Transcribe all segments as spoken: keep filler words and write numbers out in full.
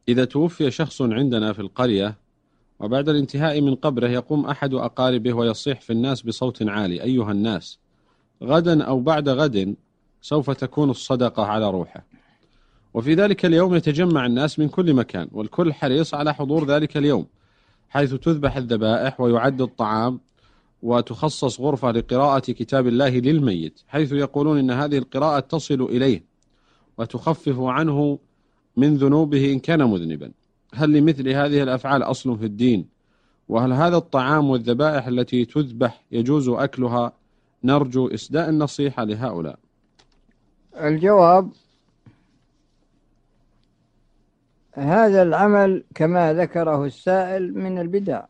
إذا توفي شخص عندنا في القرية وبعد الانتهاء من قبره يقوم أحد أقاربه ويصيح في الناس بصوت عالي: أيها الناس، غدا أو بعد غد سوف تكون الصدقة على روحه. وفي ذلك اليوم يتجمع الناس من كل مكان، والكل حريص على حضور ذلك اليوم، حيث تذبح الذبائح ويعد الطعام، وتخصص غرفة لقراءة كتاب الله للميت، حيث يقولون إن هذه القراءة تصل إليه وتخفف عنه من ذنوبه إن كان مذنبا. هل لمثل هذه الأفعال أصل في الدين؟ وهل هذا الطعام والذبائح التي تذبح يجوز أكلها؟ نرجو إسداء النصيحة لهؤلاء. الجواب: هذا العمل كما ذكره السائل من البدع،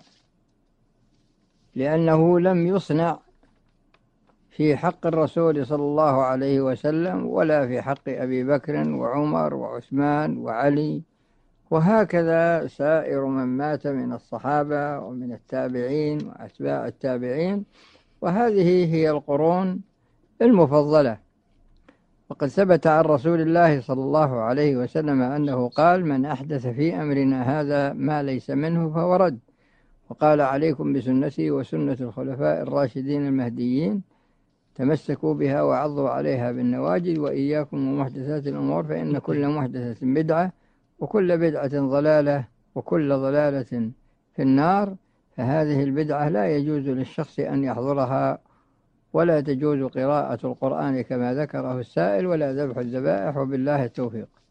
لأنه لم يصنع في حق الرسول صلى الله عليه وسلم ولا في حق أبي بكر وعمر وعثمان وعلي، وهكذا سائر من مات من الصحابة ومن التابعين وأتباع التابعين، وهذه هي القرون المفضلة. وقد ثبت عن رسول الله صلى الله عليه وسلم أنه قال: من أحدث في أمرنا هذا ما ليس منه فهو رد. وقال: عليكم بسنتي وسنة الخلفاء الراشدين المهديين، تمسكوا بها وعضوا عليها بالنواجذ، وإياكم ومحدثات الأمور، فإن كل محدثة بدعة وكل بدعة ضلالة وكل ضلالة في النار. فهذه البدعة لا يجوز للشخص أن يحضرها، ولا تجوز قراءة القرآن كما ذكره السائل، ولا ذبح الذبائح، وبالله التوفيق.